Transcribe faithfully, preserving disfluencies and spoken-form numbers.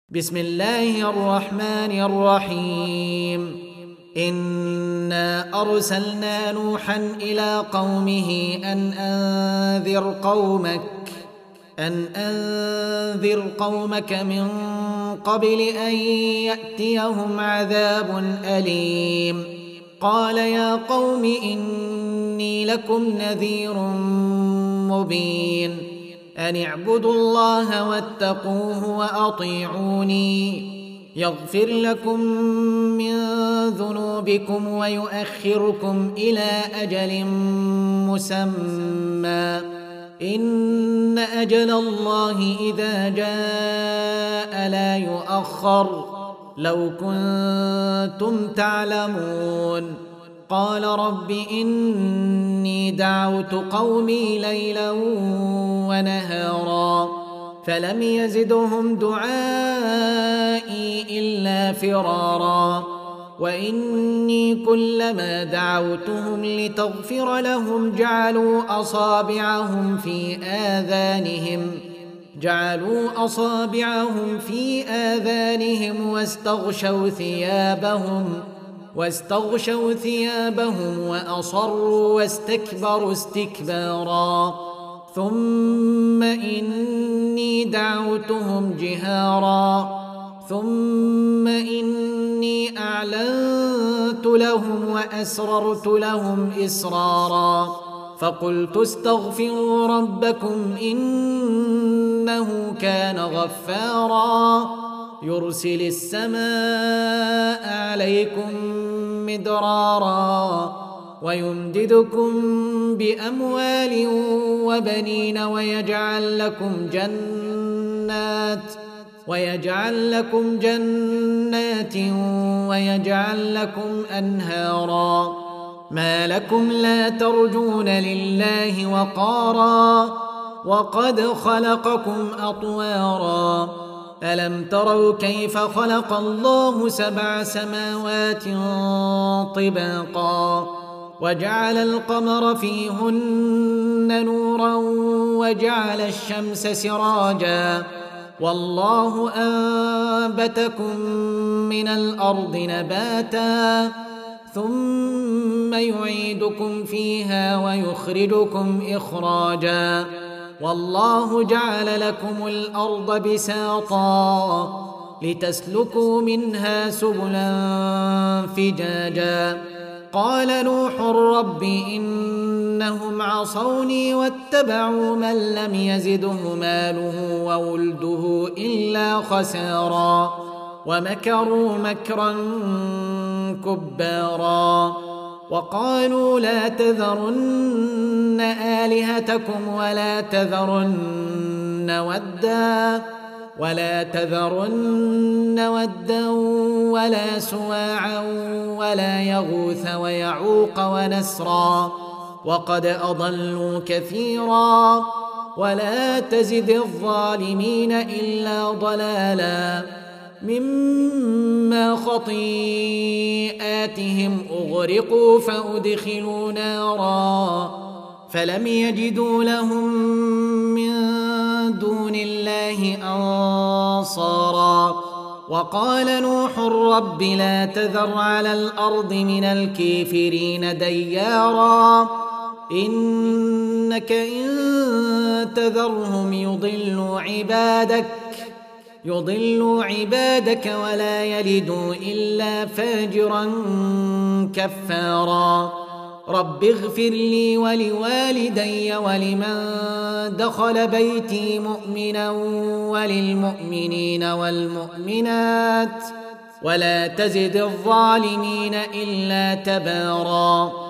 بسم الله الرحمن الرحيم إنا أرسلنا نوحا إلى قومه أن أنذر قومك أن أنذر قومك من قبل أن يأتيهم عذاب أليم قال يا قوم إني لكم نذير مبين أن اعبدوا الله واتقوه وأطيعوني يغفر لكم من ذنوبكم ويؤخركم إلى أجل مسمى إن أجل الله إذا جاء لا يؤخر لو كنتم تعلمون قال رب إني دعوت قومي ليلا ونهارا فلم يزدهم دعائي إلا فرارا وإني كلما دعوتهم لتغفر لهم جعلوا أصابعهم في آذانهم جعلوا أصابعهم في آذانهم واستغشوا ثيابهم واستغشوا ثيابهم وأصروا واستكبروا استكبارا ثم إني دعوتهم جهارا ثم إني أعلنت لهم وأسررت لهم إسرارا فقلت استغفروا ربكم إنه كان غفارا يرسل السماء عليكم مدرارا ويمددكم بأموال وبنين ويجعل لكم جنات ويجعل لكم جنات ويجعل لكم أنهارا ما لكم لا ترجون لله وقارا وقد خلقكم أطوارا ألم تروا كيف خلق الله سبع سماوات طباقا وجعل القمر فيهن نورا وجعل الشمس سراجا والله أنبتكم من الأرض نباتا ثم يعيدكم فيها ويخرجكم إخراجا والله جعل لكم الأرض بساطا لتسلكوا منها سبلا فجاجا قال نوح رب إنهم عصوني واتبعوا من لم يزده ماله وولده إلا خسارا ومكروا مكرا كبارا وقالوا لا تذرن آلهتكم ولا تذرن ودا ولا تذرن ودا ولا سواعا ولا يغوث ويعوق ونسرا وقد أضلوا كثيرا ولا تزد الظالمين إلا ضلالا مما خطيئاتهم أغرقوا فأدخلوا نارا فلم يجدوا لهم من دون الله أنصارا وقال نوح رب لا تذر على الأرض من الكافرين ديارا إنك إن تذرهم يضلوا عبادك يضلوا عبادك ولا يلدوا إلا فاجرا كفارا رب اغفر لي ولوالدي ولمن دخل بيتي مؤمنا وللمؤمنين والمؤمنات ولا تزد الظالمين إلا تبارا